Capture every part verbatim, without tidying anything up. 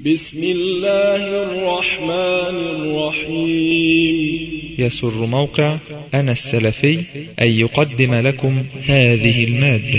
بسم الله الرحمن الرحيم. يسر موقع أنا السلفي أن يقدم لكم هذه المادة.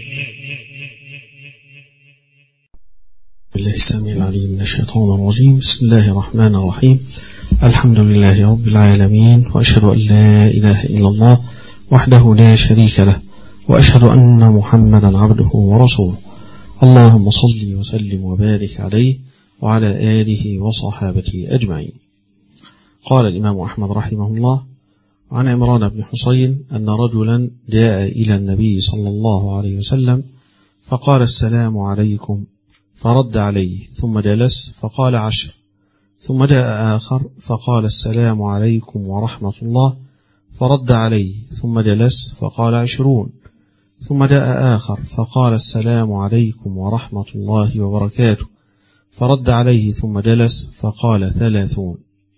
بالله السميع العليم من الشيطان الرجيم. بسم الله الرحمن الرحيم. الحمد لله رب العالمين، وأشهد أن لا إله إلا الله وحده لا شريك له، وأشهد أن محمدا عبده ورسوله. اللهم صل وسلم وبارك عليه وعلى آله وصحابته أجمعين. قال الإمام أحمد رحمه الله عن عمران بن حسين أن رجلا جاء إلى النبي صلى الله عليه وسلم فقال السلام عليكم، فرد عليه ثم جلس فقال عشر. ثم جاء آخر فقال السلام عليكم ورحمة الله، فرد عليه ثم جلس فقال عشرون. ثم جاء آخر فقال السلام عليكم ورحمة الله وبركاته، فرد عليه ثم جلس فقال ثلاثون.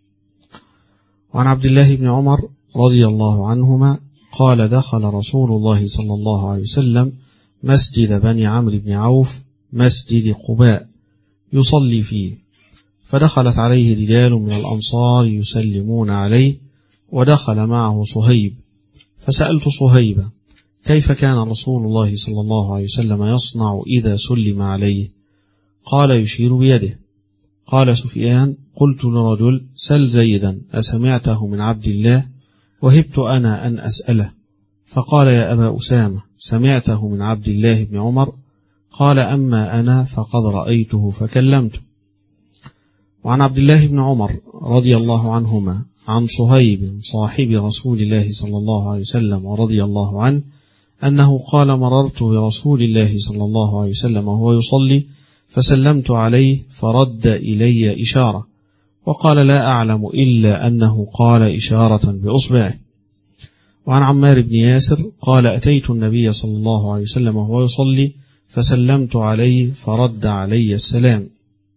وعن عبد الله بن عمر رضي الله عنهما قال دخل رسول الله صلى الله عليه وسلم مسجد بني عمرو بن عوف مسجد قباء يصلي فيه، فدخلت عليه رجال من الأنصار يسلمون عليه، ودخل معه صهيب، فسألت صهيب كيف كان رسول الله صلى الله عليه وسلم يصنع إذا سلم عليه؟ قال يشير بيده. قال سفيان قلت لرجل سل زيدا أسمعته من عبد الله؟ وهبت أنا أن أسأله، فقال يا أبا أسامة سمعته من عبد الله بن عمر؟ قال أما أنا فقد رأيته فكلمته. وعن عبد الله بن عمر رضي الله عنهما عن صهيب صاحب رسول الله صلى الله عليه وسلم ورضي الله عنه أنه قال مررت برسول الله صلى الله عليه وسلم وهو يصلي فسلمت عليه فرد إلي إشارة، وقال لا أعلم إلا أنه قال إشارة بأصبعه. وعن عمار بن ياسر قال أتيت النبي صلى الله عليه وسلم وهو يصلي فسلمت عليه فرد علي السلام.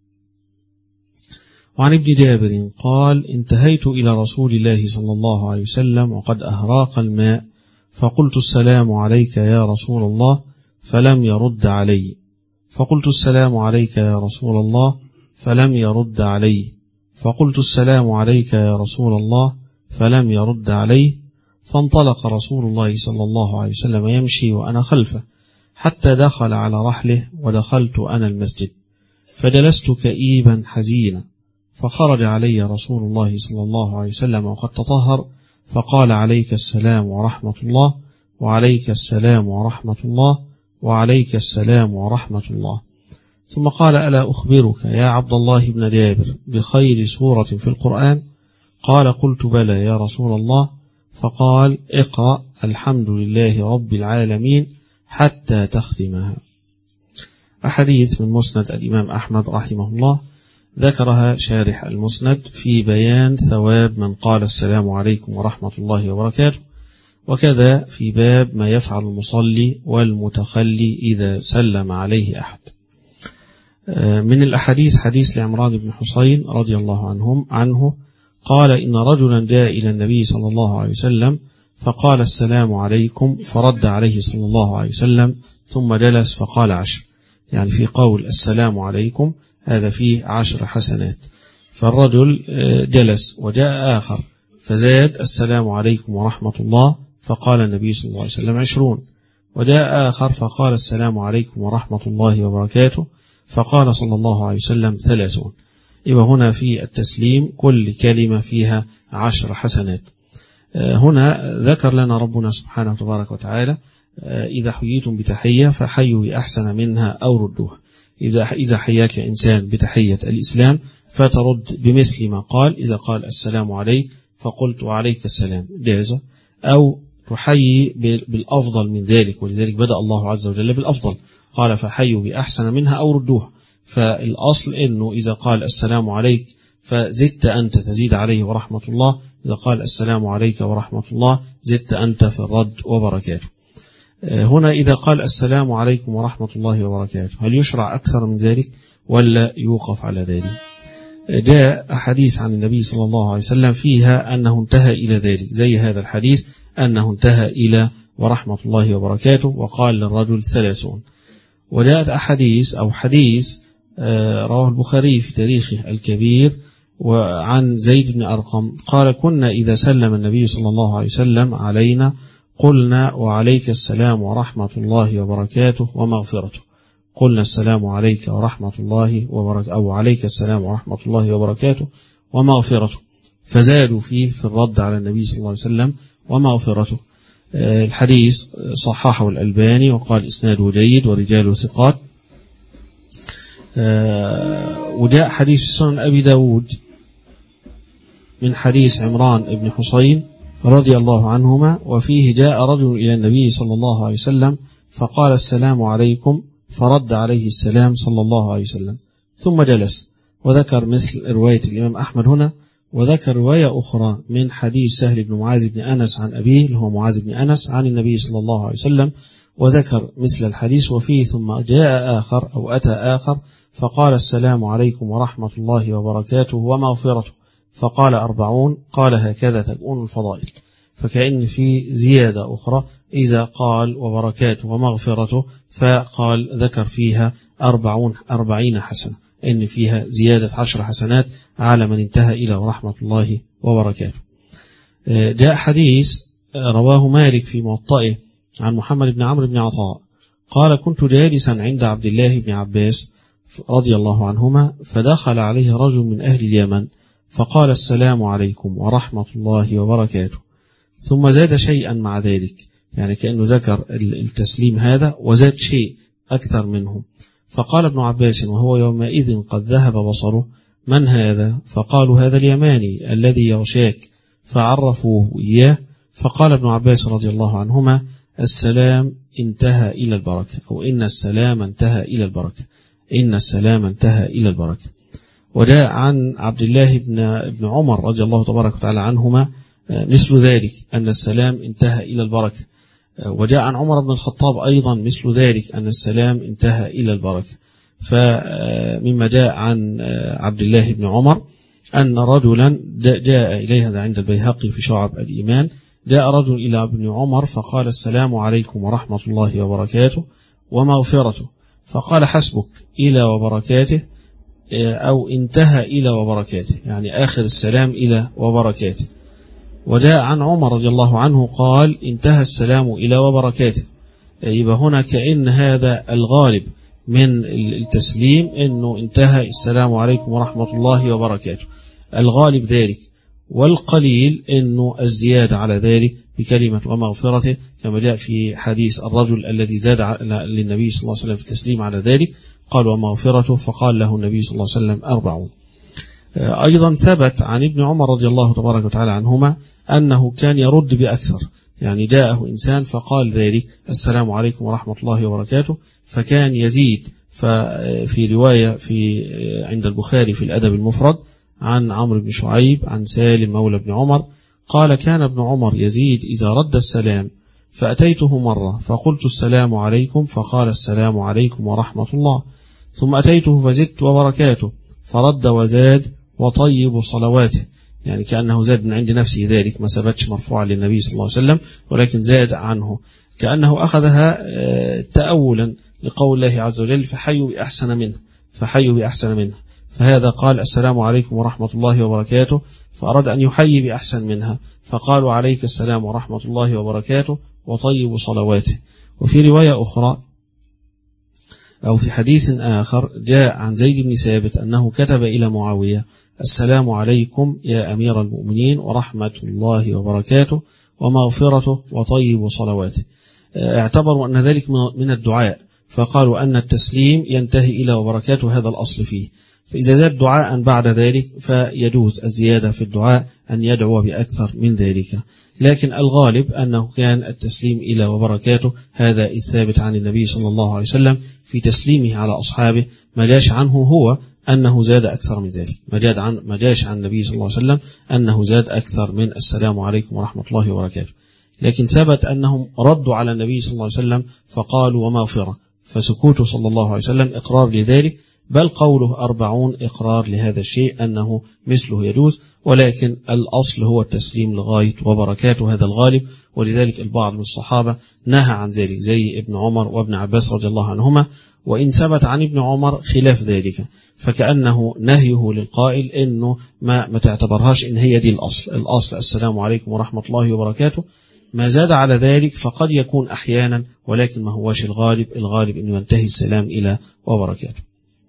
وعن ابن جابر قال انتهيت إلى رسول الله صلى الله عليه وسلم وقد أهراق الماء، فقلت السلام عليك يا رسول الله، فلم يرد علي، فقلت السلام عليك يا رسول الله، فلم يرد علي، فقلت السلام عليك يا رسول الله، فلم يرد علي. فانطلق رسول الله صلى الله عليه وسلم يمشي وأنا خلفه حتى دخل على رحله، ودخلت أنا المسجد فجلست كئيبا حزينا، فخرج علي رسول الله صلى الله عليه وسلم وقد تطهر، فقال عليك السلام ورحمة الله، وعليك السلام ورحمة الله، وعليك السلام ورحمة الله. ثم قال ألا أخبرك يا عبد الله بن جابر بخير سورة في القرآن؟ قال قلت بلى يا رسول الله. فقال اقرأ الحمد لله رب العالمين حتى تختمها. أحاديث من مسند الإمام أحمد رحمه الله ذكرها شارح المسند في بيان ثواب من قال السلام عليكم ورحمة الله وبركاته، وكذا في باب ما يفعل المصلي والمتخلي إذا سلم عليه أحد. من الأحاديث حديث لعمران بن حسين رضي الله عنهم عنه قال إن رجلا جاء إلى النبي صلى الله عليه وسلم فقال السلام عليكم، فرد عليه صلى الله عليه وسلم ثم جلس فقال عشر، يعني في قول السلام عليكم هذا فيه عشر حسنات. فالرجل جلس وجاء آخر فزاد السلام عليكم ورحمة الله، فقال النبي صلى الله عليه وسلم عشرون. وجاء آخر فقال السلام عليكم ورحمة الله وبركاته، فقال صلى الله عليه وسلم ثلاثون. يبقى هنا في التسليم كل كلمة فيها عشر حسنات. هنا ذكر لنا ربنا سبحانه وتبارك وتعالى إذا حييتم بتحية فحيوا بأحسن منها أو ردوها. إذا إذا حياك إنسان بتحية الإسلام فترد بمثل ما قال. إذا قال السلام عليك فقلت وعليك السلام جاز، أو تحيي بالأفضل من ذلك، ولذلك بدأ الله عز وجل بالأفضل، قال فحيوا بأحسن منها أو ردوها. فالأصل إنه إذا قال السلام عليك فزدت أنت تزيد عليه ورحمة الله، إذا قال السلام عليك ورحمة الله زدت أنت في الرد وبركاته. هنا إذا قال السلام عليكم ورحمة الله وبركاته هل يشرع أكثر من ذلك ولا يوقف على ذلك؟ جاء أحاديث عن النبي صلى الله عليه وسلم فيها أنه انتهى إلى ذلك، زي هذا الحديث أنه انتهى إلى ورحمة الله وبركاته وقال للرجل ثلاثون. وجاءت أحاديث أو حديث رواه البخاري في تاريخه الكبير وعن زيد بن أرقم قال كنا إذا سلم النبي صلى الله عليه وسلم علينا قلنا وعليك السلام ورحمة الله وبركاته ومغفرته. قلنا السلام عليك ورحمة الله وبركاته أو عليك السلام ورحمة الله وبركاته ومغفرته، فزادوا فيه في الرد على النبي صلى الله عليه وسلم ومغفرته. الحديث صححه الألباني وقال إسناده جيد ورجاله ثقات. وجاء حديث سنن أبي داود من حديث عمران بن حسين رضي الله عنهما وفيه جاء رجل إلى النبي صلى الله عليه وسلم فقال السلام عليكم فرد عليه السلام صلى الله عليه وسلم ثم جلس، وذكر مثل رواية الإمام أحمد هنا، وذكر رواية أخرى من حديث سهل بن معاذ بن أنس عن أبيه اللي هو معاذ بن أنس عن النبي صلى الله عليه وسلم، وذكر مثل الحديث وفيه ثم جاء آخر أو أتى آخر فقال السلام عليكم ورحمة الله وبركاته ومغفرته، فقال أربعون، قال هكذا تكون الفضائل. فكأن في زيادة أخرى إذا قال وبركاته ومغفرته فقال ذكر فيها أربعون أربعين حسنة، إن فيها زيادة عشر حسنات على من انتهى إلى ورحمة الله وبركاته. جاء حديث رواه مالك في موطئه عن محمد بن عمرو بن عطاء قال كنت جالسا عند عبد الله بن عباس رضي الله عنهما فدخل عليه رجل من أهل اليمن فقال السلام عليكم ورحمة الله وبركاته، ثم زاد شيئا مع ذلك، يعني كأنه ذكر التسليم هذا وزاد شيء أكثر منه. فقال ابن عباس وهو يومئذ قد ذهب بصره من هذا؟ فقالوا هذا اليماني الذي يغشاك، فعرفوه إياه. فقال ابن عباس رضي الله عنهما السلام انتهى إلى البركة، أو إن السلام انتهى إلى البركة، إن السلام انتهى إلى البركة. وجاء عن عبد الله بن ابن عمر رضي الله تبارك وتعالى عنهما مثل ذلك أن السلام انتهى إلى البركة. وجاء عن عمر بن الخطاب أيضا مثل ذلك أن السلام انتهى إلى البركة. فمما جاء عن عبد الله بن عمر أن رجلا جاء إليه، هذا عند البيهقي في شعب الإيمان، جاء رجل إلى ابن عمر فقال السلام عليكم ورحمة الله وبركاته ومغفرته، فقال حسبك إلى وبركاته، أو انتهى إلى وبركاته، يعني آخر السلام إلى وبركاته. وجاء عن عمر رضي الله عنه قال انتهى السلام إلى وبركاته. يبقى هنا كأن هذا الغالب من التسليم أنه انتهى السلام عليكم ورحمة الله وبركاته، الغالب ذلك، والقليل أنه الزيادة على ذلك بكلمة ومغفرته، كما جاء في حديث الرجل الذي زاد للنبي صلى الله عليه وسلم في التسليم على ذلك قال ومغفرته، فقال له النبي صلى الله عليه وسلم أربعون. أيضا ثبت عن ابن عمر رضي الله تبارك وتعالى عنهما أنه كان يرد بأكثر، يعني جاءه إنسان فقال ذلك السلام عليكم ورحمة الله وبركاته، فكان يزيد. ففي رواية في عند البخاري في الأدب المفرد عن عمرو بن شعيب عن سالم مولى بن عمر قال كان ابن عمر يزيد إذا رد السلام، فأتيته مرة فقلت السلام عليكم فقال السلام عليكم ورحمة الله، ثم أتيته فزدت وبركاته فرد وزاد وطيب صلواته، يعني كأنه زاد من عند نفسه ذلك، ما ثبتش مرفوعا للنبي صلى الله عليه وسلم ولكن زاد عنه، كأنه أخذها تأولا لقول الله عز وجل فحيوا بأحسن منه، فحيوا بأحسن منه، فهذا قال السلام عليكم ورحمة الله وبركاته، فأراد أن يحيي بأحسن منها فقالوا عليك السلام ورحمة الله وبركاته وطيب صلواته. وفي رواية أخرى أو في حديث آخر جاء عن زيد بن ثابت أنه كتب إلى معاوية السلام عليكم يا أمير المؤمنين ورحمة الله وبركاته ومغفرته وطيب صلواته. اعتبروا أن ذلك من الدعاء، فقالوا أن التسليم ينتهي إلى وبركاته هذا الأصل فيه، فإذا زاد دعاء بعد ذلك فيجوز الزيادة في الدعاء أن يدعو بأكثر من ذلك، لكن الغالب أنه كان التسليم إلى وبركاته هذا الثابت عن النبي صلى الله عليه وسلم في تسليمه على أصحابه، ما جاش عنه هو أنه زاد أكثر من ذلك، ما جاء عن ما جاش عن النبي صلى الله عليه وسلم أنه زاد أكثر من السلام عليكم ورحمة الله وبركاته، لكن ثبت أنهم ردوا على النبي صلى الله عليه وسلم فقالوا ومغفرة، فسكوته صلى الله عليه وسلم إقرار لذلك، بل قوله أربعون إقرار لهذا الشيء أنه مثله يجوز، ولكن الأصل هو التسليم لغاية وبركاته، هذا الغالب. ولذلك البعض من الصحابة نهى عن ذلك زي ابن عمر وابن عباس رضي الله عنهما، وإن ثبت عن ابن عمر خلاف ذلك، فكأنه نهيه للقائل إنه ما, ما تعتبرهاش إن هي دي الأصل الأصل السلام عليكم ورحمة الله وبركاته. ما زاد على ذلك فقد يكون أحيانا، ولكن ما هوش الغالب. الغالب إنه ينتهي السلام إلى وبركاته.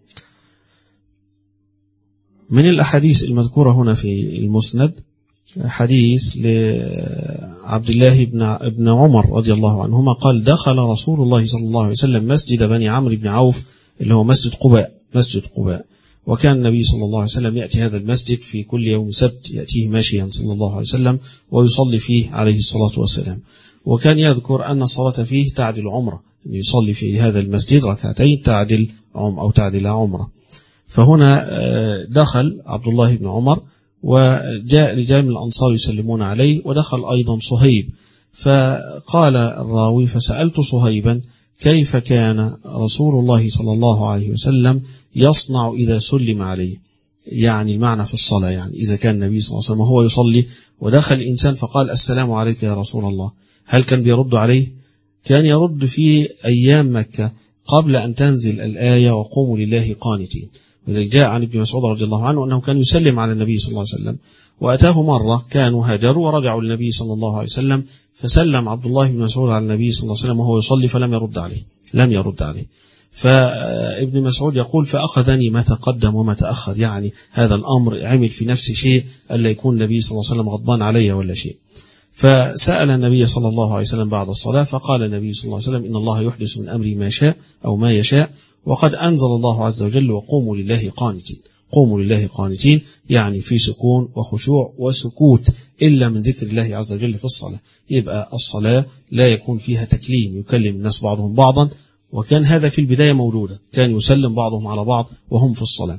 من الأحاديث المذكورة هنا في المسند حديث لعبد الله بن عمر رضي الله عنهما قال: دخل رسول الله صلى الله عليه وسلم مسجد بني عمرو بن عوف اللي هو مسجد قباء مسجد قباء وكان النبي صلى الله عليه وسلم يأتي هذا المسجد في كل يوم سبت، يأتيه ماشيا صلى الله عليه وسلم ويصلي فيه عليه الصلاة والسلام. وكان يذكر أن الصلاة فيه تعدل عمرة، أن يصلي في هذا المسجد ركعتين تعدل عم أو تعدل عمرة. فهنا دخل عبد الله بن عمر وجاء رجال من الأنصار يسلمون عليه، ودخل أيضا صهيب. فقال الراوي: فسألت صهيبا كيف كان رسول الله صلى الله عليه وسلم يصنع إذا سلم عليه، يعني المعنى في الصلاة، يعني إذا كان النبي صلى الله عليه وسلم وهو يصلي ودخل الإنسان فقال: السلام عليك يا رسول الله، هل كان بيرد عليه؟ كان يرد في أيام مكة قبل أن تنزل الآية وقوموا لله قانتين. وذلك جاء عن ابن مسعود رضي الله عنه أنه كان يسلم على النبي صلى الله عليه وسلم، وأتاه مرة كانوا هاجروا ورجعوا للنبي صلى الله عليه وسلم، فسلم عبد الله بن مسعود على النبي صلى الله عليه وسلم وهو يصلي فلم يرد عليه لم يرد عليه فابن مسعود يقول: فأخذني ما تقدم وما تأخر، يعني هذا الأمر عمل في نفس شيء ألا يكون النبي صلى الله عليه وسلم غضبان علي ولا شيء. فسأل النبي صلى الله عليه وسلم بعد الصلاة فقال النبي صلى الله عليه وسلم: إن الله يحدث من أمري ما شاء أو ما يشاء، وقد أنزل الله عز وجل وقوموا لله قانتين. قوموا لله قانتين يعني في سكون وخشوع وسكوت إلا من ذكر الله عز وجل في الصلاة. يبقى الصلاة لا يكون فيها تكليم يكلم الناس بعضهم بعضا، وكان هذا في البداية موجودة، كان يسلم بعضهم على بعض وهم في الصلاة.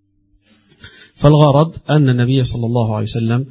فالغرض أن النبي صلى الله عليه وسلم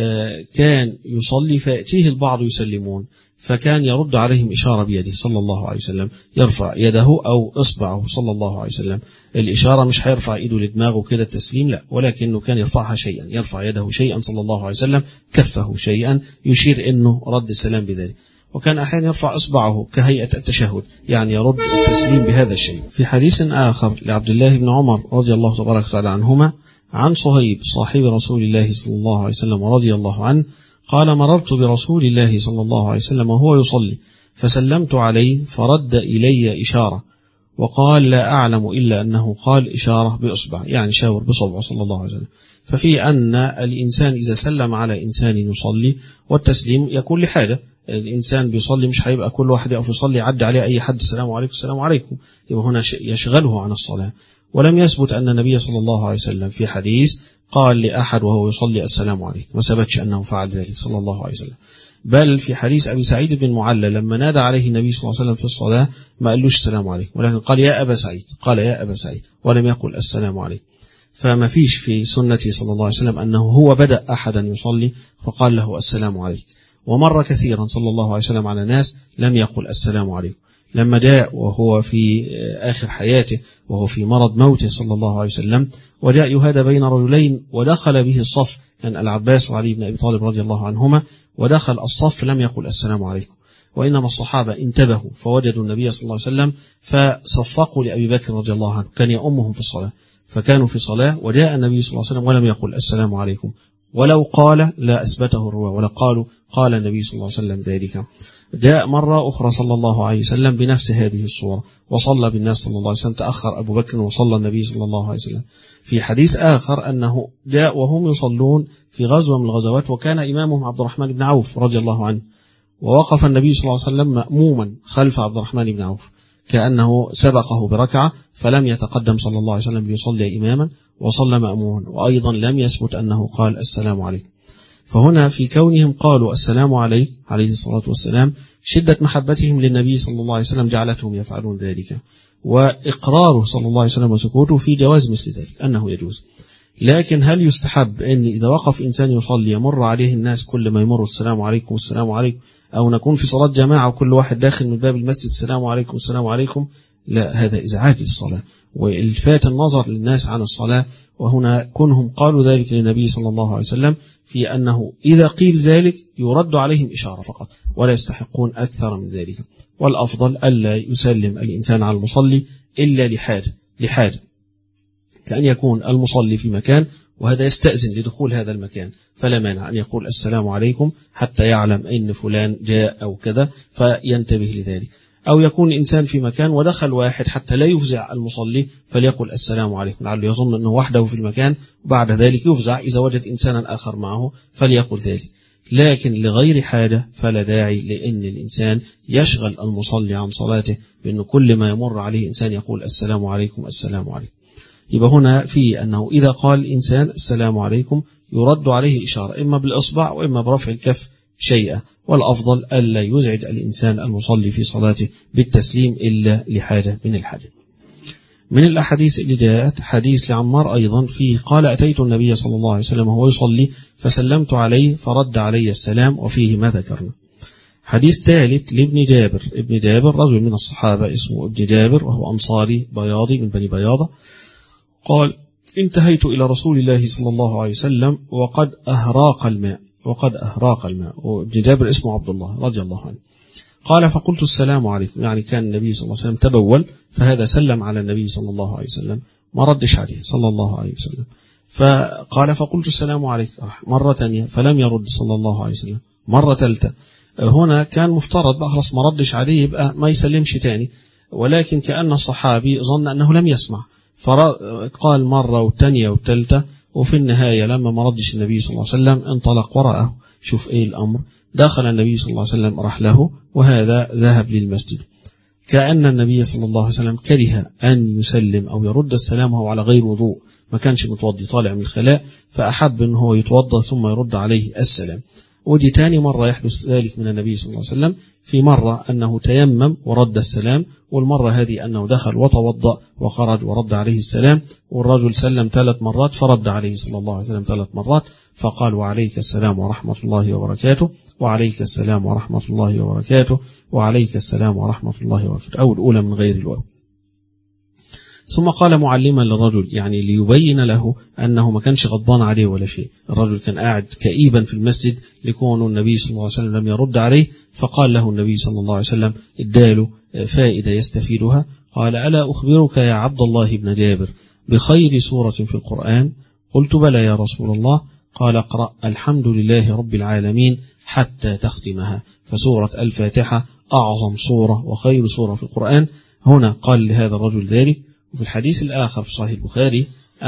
كان يصلي فيأتيه البعض يسلمون، فكان يرد عليهم إشارة بيده صلى الله عليه وسلم، يرفع يده أو إصبعه صلى الله عليه وسلم. الإشارة مش هيرفع إيده لدماغه كده التسليم، لا، ولكنه كان يرفعها شيئا، يرفع يده شيئا صلى الله عليه وسلم، كفه شيئا يشير إنه رد السلام بذلك. وكان أحيانا يرفع إصبعه كهيئة التشهد، يعني يرد التسليم بهذا الشيء. في حديث آخر لعبد الله بن عمر رضي الله تبارك وتعالى عنهما عن صهيب صاحب رسول الله صلى الله عليه وسلم رضي الله عنه قال: مررت برسول الله صلى الله عليه وسلم وهو يصلي فسلمت عليه فرد إلي إشارة وقال: لا أعلم إلا أنه قال إشارة بإصبع، يعني شاور بصبعه صلى الله عليه وسلم. ففي أن الإنسان إذا سلم على إنسان يصلي، والتسليم يكون لحاجة، الإنسان بيصلي مش هيبقى كل واحد يقف يصلي يعدي عليه أي حد السلام عليكم السلام عليكم، يبقى هنا يشغله عن الصلاة. ولم يثبت أن النبي صلى الله عليه وسلم في حديث قال لأحد وهو يصلي السلام عليكم، ما ثبتش أنه فعل ذلك صلى الله عليه وسلم. بل في حديث أبي سعيد بن معلى لما نادى عليه النبي صلى الله عليه وسلم في الصلاة ما قالوش السلام عليكم، ولكن قال: يا أبا سعيد، قال: يا أبا سعيد، ولم يقل السلام عليكم. فما فيش في سنته صلى الله عليه وسلم أنه هو بدأ أحدا يصلي فقال له السلام عليك. ومر كثيرا صلى الله عليه وسلم على ناس لم يقل السلام عليكم. لما جاء وهو في آخر حياته وهو في مرض موته صلى الله عليه وسلم وجاء يهادى بين رجلين ودخل به الصف، كان العباس وعلي بن أبي طالب رضي الله عنهما، ودخل الصف لم يقل السلام عليكم، وإنما الصحابة انتبهوا فوجدوا النبي صلى الله عليه وسلم فصفقوا لأبي بكر رضي الله عنه، كان يأمهم في الصلاة، فكانوا في صلاة وجاء النبي صلى الله عليه وسلم ولم يقل السلام عليكم، ولو قال لا أثبته الرواة ولا قالوا قال النبي صلى الله عليه وسلم ذلك. جاء مرة أخرى صلى الله عليه وسلم بنفس هذه الصورة وصلى بالناس صلى الله عليه وسلم، تأخر أبو بكر وصلى النبي صلى الله عليه وسلم. في حديث آخر أنه جاء وهم يصلون في غزوة من الغزوات وكان إمامهم عبد الرحمن بن عوف رضي الله عنه، ووقف النبي صلى الله عليه وسلم مأموما خلف عبد الرحمن بن عوف كأنه سبقه بركعة، فلم يتقدم صلى الله عليه وسلم ليصلي إماما وصلى مأموما، وأيضا لم يثبت أنه قال السلام عليكم. فهنا في كونهم قالوا السلام عليك عليه الصلاة والسلام شدة محبتهم للنبي صلى الله عليه وسلم جعلتهم يفعلون ذلك، وإقراره صلى الله عليه وسلم وسكوته في جواز مثل ذلك أنه يجوز. لكن هل يستحب أن إذا وقف إنسان يصلي يمر عليه الناس كل ما يمر السلام عليكم السلام عليكم، أو نكون في صلاة جماعة وكل واحد داخل من باب المسجد السلام عليكم السلام عليكم؟ لا، هذا إزعاج للصلاة والفات النظر للناس عن الصلاة. وهنا كونهم قالوا ذلك للنبي صلى الله عليه وسلم في أنه إذا قيل ذلك يرد عليهم إشارة فقط ولا يستحقون أكثر من ذلك. والأفضل ألا يسلم الإنسان على المصلي إلا لحاجة لحاجة كأن يكون المصلي في مكان وهذا يستأذن لدخول هذا المكان، فلا مانع أن يقول السلام عليكم حتى يعلم أن فلان جاء أو كذا فينتبه لذلك. أو يكون الإنسان في مكان ودخل واحد حتى لا يفزع المصلي فليقل السلام عليكم، لعله يظن أنه وحده في المكان وبعد ذلك يفزع إذا وجد إنسانا آخر معه فليقل ذلك. لكن لغير حاجة فلا داعي لأن الإنسان يشغل المصلي عن صلاته بأنه كل ما يمر عليه إنسان يقول السلام عليكم السلام عليكم. يبقى هنا في أنه إذا قال الإنسان السلام عليكم يرد عليه إشارة إما بالإصبع وإما برفع الكف شيئا، والأفضل ألا يزعج الإنسان المصلي في صلاته بالتسليم إلا لحاجة من الحاجة. من الأحاديث اللي جاءت حديث لعمار أيضا فيه قال أتيت النبي صلى الله عليه وسلم وهو يصلي فسلمت عليه فرد علي السلام، وفيه ما ذكرنا. حديث ثالث لابن جابر، ابن جابر رجل من الصحابة اسمه ابن جابر وهو أنصاري بياضي من بني بياضة، قال انتهيت إلى رسول الله صلى الله عليه وسلم وقد أهراق الماء وقد أهراق الماء وابن جابر اسمه عبد الله رضي الله عنه. قال فقلت السلام عليكم، يعني كان النبي صلى الله عليه وسلم تبول فهذا سلم على النبي صلى الله عليه وسلم ما ردش عليه صلى الله عليه وسلم، فقال فقلت السلام عليكم مرة ثانية فلم يرد صلى الله عليه وسلم مرة ثالثة. هنا كان مفترض بقى خلاص ما ردش عليه يبقى ما يسلمش تاني، ولكن كأن الصحابي ظن أنه لم يسمع فقال مرة والثانية والثالثة، وفي النهاية لما ما ردش النبي صلى الله عليه وسلم انطلق وراءه. شوف ايه الأمر، دخل النبي صلى الله عليه وسلم راح له وهذا ذهب للمسجد، كأن النبي صلى الله عليه وسلم كره أن يسلم أو يرد السلام وهو على غير وضوء، ما كانش متوضي طالع من الخلاء، فأحب أن هو يتوضى ثم يرد عليه السلام. ودي تاني مرة يحدث ذلك من النبي صلى الله عليه وسلم، في مرة أنه تيمم ورد السلام، والمرة هذه أنه دخل وتوضأ وخرج ورد عليه السلام، والرجل سلم ثلاث مرات فرد عليه صلى الله عليه وسلم ثلاث مرات فقال وعليك السلام ورحمة الله وبركاته وعليك السلام ورحمة الله وبركاته وعليك السلام ورحمة الله وبركاته، أو الأولى من غير الواو. ثم قال معلما للرجل، يعني ليبين له أنه ما كانش غضبان عليه ولا شيء، الرجل كان قاعد كئيبا في المسجد لكون النبي صلى الله عليه وسلم لم يرد عليه، فقال له النبي صلى الله عليه وسلم اداله فائدة يستفيدها، قال ألا أخبرك يا عبد الله بن جابر بخير سورة في القرآن؟ قلت بلى يا رسول الله. قال اقرأ الحمد لله رب العالمين حتى تختمها، فسورة الفاتحة أعظم سورة وخير سورة في القرآن. هنا قال لهذا الرجل ذلك. وفي الحديث الآخر في صحيح البخاري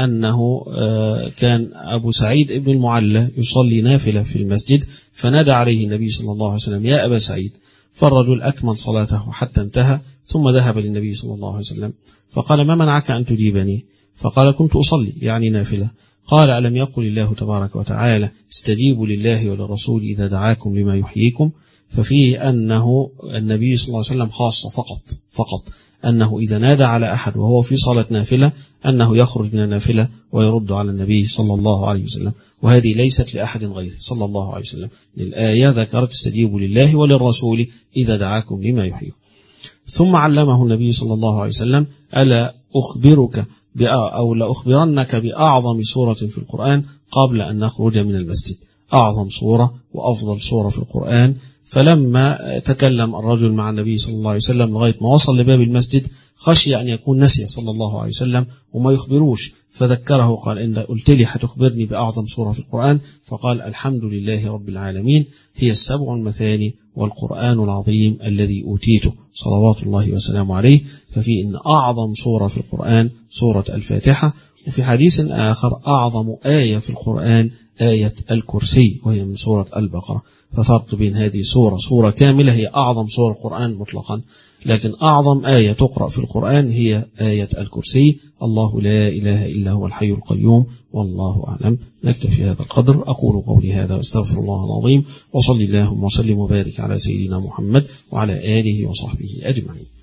أنه كان أبو سعيد ابن المعلى يصلي نافلة في المسجد، فنادى عليه النبي صلى الله عليه وسلم يا أبا سعيد، فالرجل أكمل صلاته حتى انتهى ثم ذهب للنبي صلى الله عليه وسلم فقال ما منعك أن تجيبني؟ فقال كنت أصلي يعني نافلة. قال ألم يقل الله تبارك وتعالى استجيبوا لله وللرسول إذا دعاكم لما يحييكم؟ ففيه أنه النبي صلى الله عليه وسلم خاصة فقط فقط أنه إذا نادى على أحد وهو في صلاة نافلة أنه يخرج من النافلة ويرد على النبي صلى الله عليه وسلم، وهذه ليست لأحد غيره صلى الله عليه وسلم. الآية ذكرت استجيبوا لله وللرسول إذا دعاكم لما يحييكم. ثم علمه النبي صلى الله عليه وسلم ألا أخبرك أو لأخبرنك بأعظم سورة في القرآن قبل أن نخرج من المسجد، أعظم سورة وأفضل سورة في القرآن. فلما تكلم الرجل مع النبي صلى الله عليه وسلم لغاية ما وصل لباب المسجد خشي أن يكون نسي صلى الله عليه وسلم وما يخبروش، فذكره قال إن قلت لي هتخبرني بأعظم سورة في القرآن؟ فقال الحمد لله رب العالمين هي السبع المثاني والقرآن العظيم الذي أوتيته صلوات الله وسلامه عليه. ففي إن أعظم سورة في القرآن سورة الفاتحة. وفي حديث آخر أعظم آية في القرآن آية الكرسي وهي من سورة البقرة. ففرق بين هذه سورة سورة كاملة هي أعظم سورة القرآن مطلقا، لكن أعظم آية تقرأ في القرآن هي آية الكرسي، الله لا إله إلا هو الحي القيوم، والله أعلم. نكتفي هذا القدر، أقول قولي هذا واستغفر الله العظيم، وصلي اللهم وسلم وبارك على سيدنا محمد وعلى آله وصحبه أجمعين.